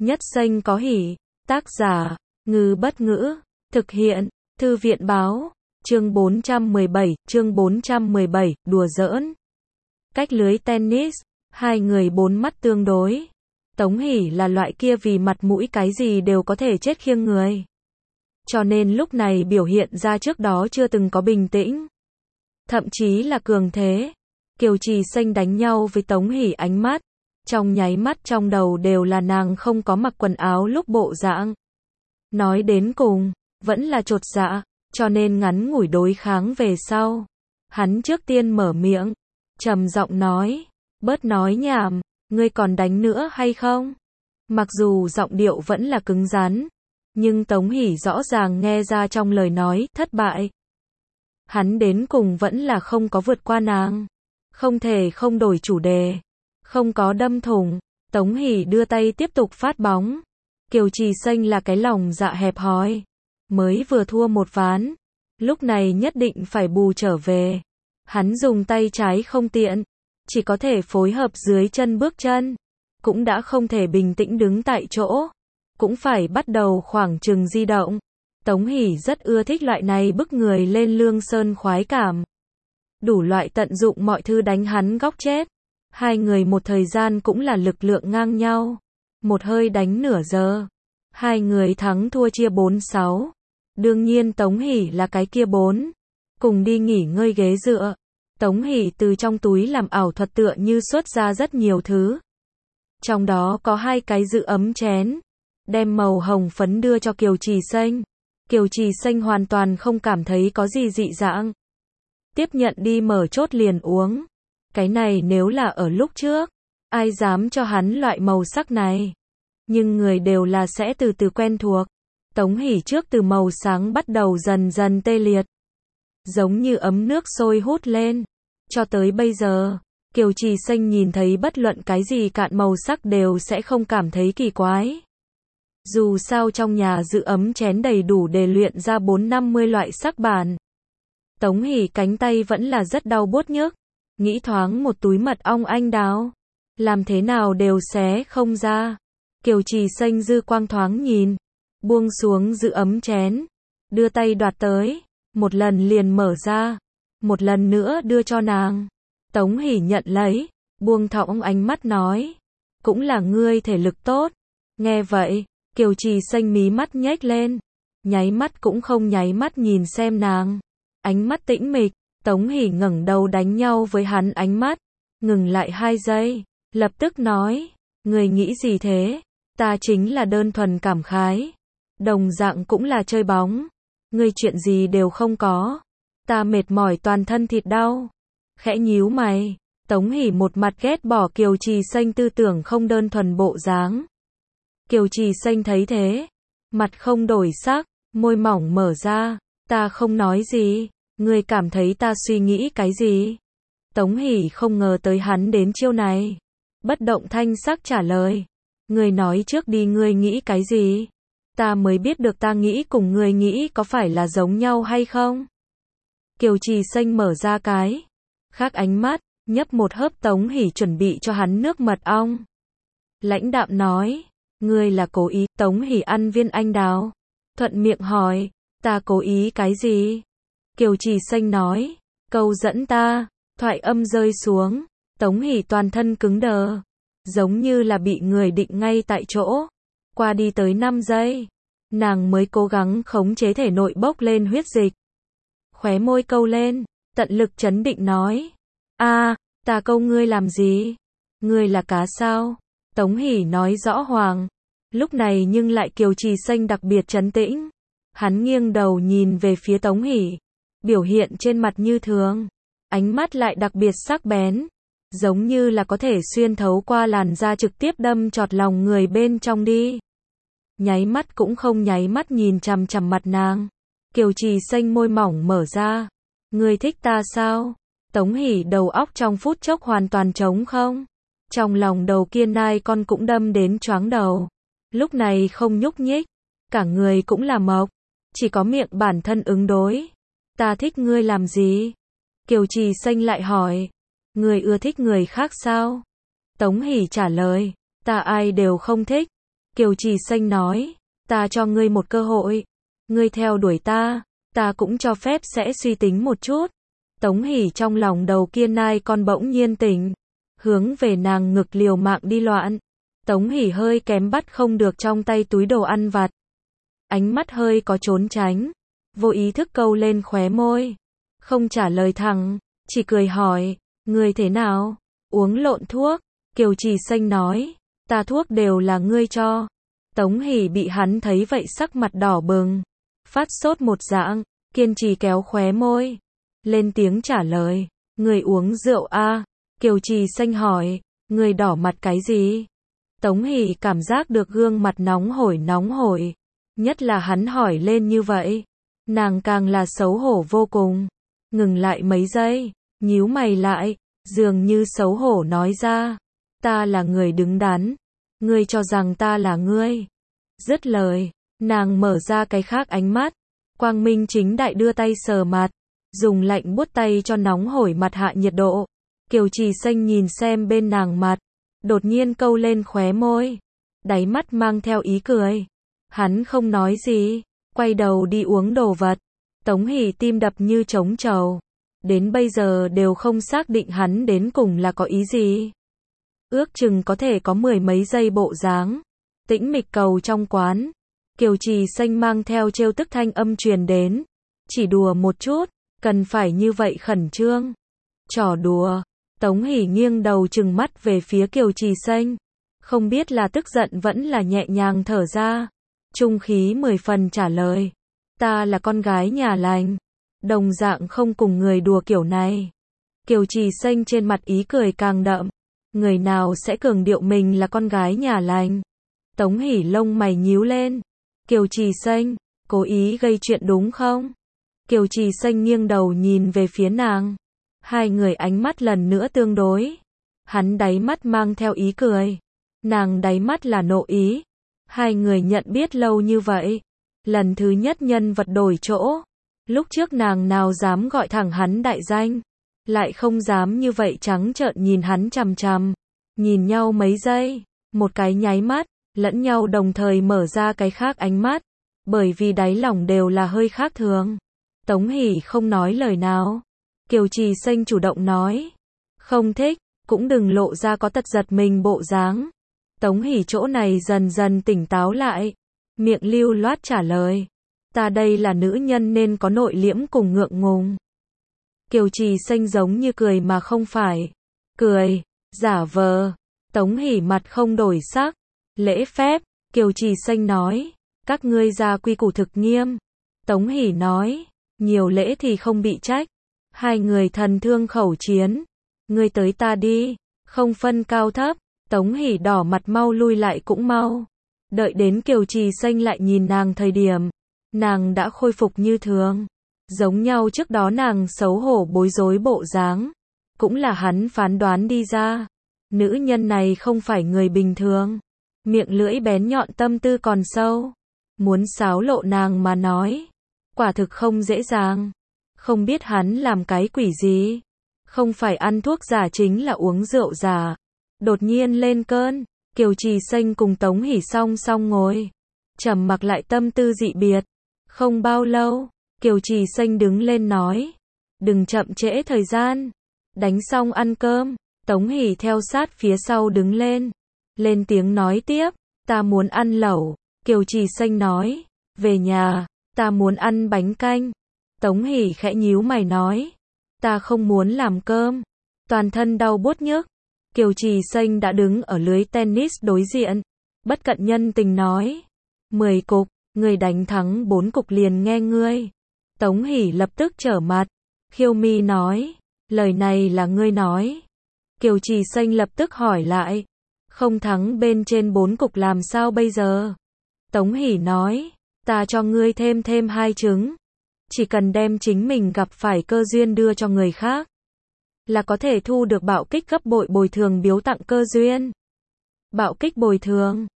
Nhất xanh có hỉ. Tác giả, Ngư Bất Ngữ. Thực hiện, Thư viện Báo. Chương 417, đùa giỡn. Cách lưới tennis, hai người bốn mắt tương đối. Tống Hỷ là loại kia vì mặt mũi cái gì đều có thể chết khiêng người. Cho nên lúc này biểu hiện ra trước đó chưa từng có bình tĩnh. Thậm chí là cường thế. Kiều Trì Xanh đánh nhau với Tống Hỷ ánh mắt. Trong nháy mắt trong đầu đều là nàng không có mặc quần áo lúc bộ dạng. Nói đến cùng, vẫn là chột dạ, cho nên ngắn ngủi đối kháng về sau. Hắn trước tiên mở miệng, trầm giọng nói, bớt nói nhảm, ngươi còn đánh nữa hay không? Mặc dù giọng điệu vẫn là cứng rắn, nhưng Tống Hỷ rõ ràng nghe ra trong lời nói thất bại. Hắn đến cùng vẫn là không có vượt qua nàng, không thể không đổi chủ đề, không có đâm thủng. Tống Hỷ đưa tay tiếp tục phát bóng. Kiều Trì Xanh là cái lòng dạ hẹp hòi, mới vừa thua một ván, lúc này nhất định phải bù trở về. Hắn dùng tay trái không tiện, chỉ có thể phối hợp dưới chân bước chân, cũng đã không thể bình tĩnh đứng tại chỗ, cũng phải bắt đầu khoảng chừng di động. Tống Hỷ rất ưa thích loại này bức người lên lương sơn khoái cảm. Đủ loại tận dụng mọi thứ đánh hắn góc chết. Hai người một thời gian cũng là lực lượng ngang nhau. Một hơi đánh nửa giờ. Hai người thắng thua chia 4-6. Đương nhiên Tống Hỷ là cái kia 4. Cùng đi nghỉ ngơi ghế dựa. Tống Hỷ từ trong túi làm ảo thuật tựa như xuất ra rất nhiều thứ. Trong đó có 2 cái giữ ấm chén. Đem màu hồng phấn đưa cho Kiều Trì Xanh. Kiều Trì Xanh hoàn toàn không cảm thấy có gì dị dạng. Tiếp nhận đi mở chốt liền uống. Cái này nếu là ở lúc trước, ai dám cho hắn loại màu sắc này. Nhưng người đều là sẽ từ từ quen thuộc. Tống Hỷ trước từ màu sáng bắt đầu dần dần tê liệt. Giống như ấm nước sôi hút lên. Cho tới bây giờ, Kiều Trì Xanh nhìn thấy bất luận cái gì cạn màu sắc đều sẽ không cảm thấy kỳ quái. Dù sao trong nhà giữ ấm chén đầy đủ để luyện ra 4-50 loại sắc bản. Tống Hỷ cánh tay vẫn là rất đau buốt nhức. Nghĩ thoáng một túi mật ong anh đào. Làm thế nào đều xé không ra. Kiều Trì Xanh dư quang thoáng nhìn. Buông xuống giữ ấm chén. Đưa tay đoạt tới. Một lần liền mở ra. Một lần nữa đưa cho nàng. Tống Hỷ nhận lấy. Buông thõng ánh mắt nói. Cũng là ngươi thể lực tốt. Nghe vậy, Kiều Trì Xanh mí mắt nhếch lên. Nháy mắt cũng không nháy mắt nhìn xem nàng. Ánh mắt tĩnh mịch. Tống Hỷ ngẩng đầu đánh nhau với hắn ánh mắt. Ngừng lại 2 giây. Lập tức nói. Người nghĩ gì thế? Ta chính là đơn thuần cảm khái. Đồng dạng cũng là chơi bóng. Ngươi chuyện gì đều không có. Ta mệt mỏi toàn thân thịt đau. Khẽ nhíu mày. Tống Hỷ một mặt ghét bỏ Kiều Trì Xanh tư tưởng không đơn thuần bộ dáng. Kiều Trì Xanh thấy thế. Mặt không đổi sắc. Môi mỏng mở ra. Ta không nói gì. Ngươi cảm thấy ta suy nghĩ cái gì? Tống Hỷ không ngờ tới hắn đến chiêu này. Bất động thanh sắc trả lời. Ngươi nói trước đi, ngươi nghĩ cái gì? Ta mới biết được ta nghĩ cùng ngươi nghĩ có phải là giống nhau hay không? Kiều Trì Xanh mở ra cái khác ánh mắt, nhấp một hớp Tống Hỷ chuẩn bị cho hắn nước mật ong. Lãnh đạm nói. Ngươi là cố ý. Tống Hỷ ăn viên anh đào. Thuận miệng hỏi. Ta cố ý cái gì? Kiều Trì Xanh nói. Câu dẫn ta. Thoại âm rơi xuống. Tống Hỷ toàn thân cứng đờ. Giống như là bị người định ngay tại chỗ. Qua đi tới 5 giây. Nàng mới cố gắng khống chế thể nội bốc lên huyết dịch. Khóe môi câu lên. Tận lực trấn định nói. Ta câu ngươi làm gì? Ngươi là cá sao? Tống Hỷ nói rõ hoàng. Lúc này nhưng lại Kiều Trì Xanh đặc biệt trấn tĩnh. Hắn nghiêng đầu nhìn về phía Tống Hỷ. Biểu hiện trên mặt như thường. Ánh mắt lại đặc biệt sắc bén. Giống như là có thể xuyên thấu qua làn da trực tiếp đâm chọt lòng người bên trong đi. Nháy mắt cũng không nháy mắt nhìn chằm chằm mặt nàng. Kiều Trì Xanh môi mỏng mở ra. Ngươi thích ta sao? Tống Hỷ đầu óc trong phút chốc hoàn toàn trống không. Trong lòng đầu kia nai con cũng đâm đến choáng đầu. Lúc này không nhúc nhích. Cả người cũng là mộc. Chỉ có miệng bản thân ứng đối. Ta thích ngươi làm gì? Kiều Trì Xanh lại hỏi. Ngươi ưa thích người khác sao? Tống Hỷ trả lời. Ta ai đều không thích. Kiều Trì Xanh nói, ta cho ngươi một cơ hội. Ngươi theo đuổi ta cũng cho phép sẽ suy tính một chút. Tống Hỷ trong lòng đầu kia nai con bỗng nhiên tỉnh, hướng về nàng ngực liều mạng đi loạn. Tống Hỷ hơi kém bắt không được trong tay túi đồ ăn vặt. Ánh mắt hơi có trốn tránh, vô ý thức câu lên khóe môi. Không trả lời thẳng, chỉ cười hỏi, ngươi thế nào? Uống lộn thuốc? Kiều Trì Xanh nói, ta thuốc đều là ngươi cho. Tống Hỷ bị hắn thấy vậy sắc mặt đỏ bừng, phát sốt một dạng, kiên trì kéo khóe môi, lên tiếng trả lời, ngươi uống rượu à? Kiều Trì Xanh hỏi, ngươi đỏ mặt cái gì? Tống Hỷ cảm giác được gương mặt nóng hổi, nhất là hắn hỏi lên như vậy, nàng càng là xấu hổ vô cùng, ngừng lại mấy giây, nhíu mày lại, dường như xấu hổ nói ra, ta là người đứng đắn, ngươi cho rằng ta là ngươi. Dứt lời, nàng mở ra cái khác ánh mắt, quang minh chính đại đưa tay sờ mặt, dùng lạnh buốt tay cho nóng hổi mặt hạ nhiệt độ. Kiều Trì Xanh nhìn xem bên nàng mặt, đột nhiên câu lên khóe môi, đáy mắt mang theo ý cười. Hắn không nói gì, quay đầu đi uống đồ vật. Tống Hỷ tim đập như trống trầu, đến bây giờ đều không xác định hắn đến cùng là có ý gì. Ước chừng có thể có 10 mấy giây bộ dáng. Tĩnh mịch cầu trong quán, Kiều Trì Xanh mang theo trêu tức thanh âm truyền đến, chỉ đùa một chút, cần phải như vậy khẩn trương. Trò đùa. Tống Hỷ nghiêng đầu trừng mắt về phía Kiều Trì Xanh, không biết là tức giận vẫn là nhẹ nhàng thở ra, trung khí 10 phần trả lời, ta là con gái nhà lành, đồng dạng không cùng người đùa kiểu này. Kiều Trì Xanh trên mặt ý cười càng đậm, người nào sẽ cường điệu mình là con gái nhà lành? Tống Hỷ lông mày nhíu lên, Kiều Trì Xanh, cố ý gây chuyện đúng không? Kiều Trì Xanh nghiêng đầu nhìn về phía nàng. Hai người ánh mắt lần nữa tương đối. Hắn đáy mắt mang theo ý cười, nàng đáy mắt là nộ ý. Hai người nhận biết lâu như vậy, lần thứ nhất nhân vật đổi chỗ. Lúc trước nàng nào dám gọi thẳng hắn đại danh, lại không dám như vậy trắng trợn nhìn hắn chằm chằm. Nhìn nhau mấy giây, một cái nháy mắt, lẫn nhau đồng thời mở ra cái khác ánh mắt, bởi vì đáy lòng đều là hơi khác thường. Tống Hỷ không nói lời nào. Kiều Trì Xanh chủ động nói, không thích, cũng đừng lộ ra có tật giật mình bộ dáng. Tống Hỷ chỗ này dần dần tỉnh táo lại, miệng lưu loát trả lời, ta đây là nữ nhân nên có nội liễm cùng ngượng ngùng. Kiều Trì Xanh giống như cười mà không phải, cười, giả vờ. Tống Hỷ mặt không đổi sắc, lễ phép. Kiều Trì Xanh nói, các ngươi gia quy củ thực nghiêm. Tống Hỷ nói, nhiều lễ thì không bị trách. Hai người thần thương khẩu chiến, ngươi tới ta đi, không phân cao thấp. Tống Hỷ đỏ mặt mau lui lại cũng mau. Đợi đến Kiều Trì Xanh lại nhìn nàng thời điểm, nàng đã khôi phục như thường, giống nhau trước đó nàng xấu hổ bối rối bộ dáng, cũng là hắn phán đoán đi ra. Nữ nhân này không phải người bình thường, miệng lưỡi bén nhọn tâm tư còn sâu, muốn xáo lộ nàng mà nói, quả thực không dễ dàng. Không biết hắn làm cái quỷ gì, không phải ăn thuốc giả chính là uống rượu giả. Đột nhiên lên cơn, Kiều Trì Xanh cùng Tống Hỷ song song ngồi, trầm mặc lại tâm tư dị biệt. Không bao lâu, Kiều Trì Xanh đứng lên nói, đừng chậm trễ thời gian, đánh xong ăn cơm. Tống Hỷ theo sát phía sau đứng lên tiếng nói tiếp, ta muốn ăn lẩu. Kiều Trì Xanh nói, về nhà, ta muốn ăn bánh canh. Tống Hỷ khẽ nhíu mày nói, ta không muốn làm cơm, toàn thân đau buốt nhức. Kiều Trì Xanh đã đứng ở lưới tennis đối diện, bất cận nhân tình nói, 10 cục, người đánh thắng 4 cục liền nghe ngươi. Tống Hỷ lập tức trở mặt, khiêu mi nói, lời này là ngươi nói. Kiều Trì Xanh lập tức hỏi lại, không thắng bên trên 4 cục làm sao bây giờ? Tống Hỷ nói, ta cho ngươi thêm 2 trứng. Chỉ cần đem chính mình gặp phải cơ duyên đưa cho người khác, là có thể thu được bạo kích gấp bội bồi thường biếu tặng cơ duyên. Bạo kích bồi thường.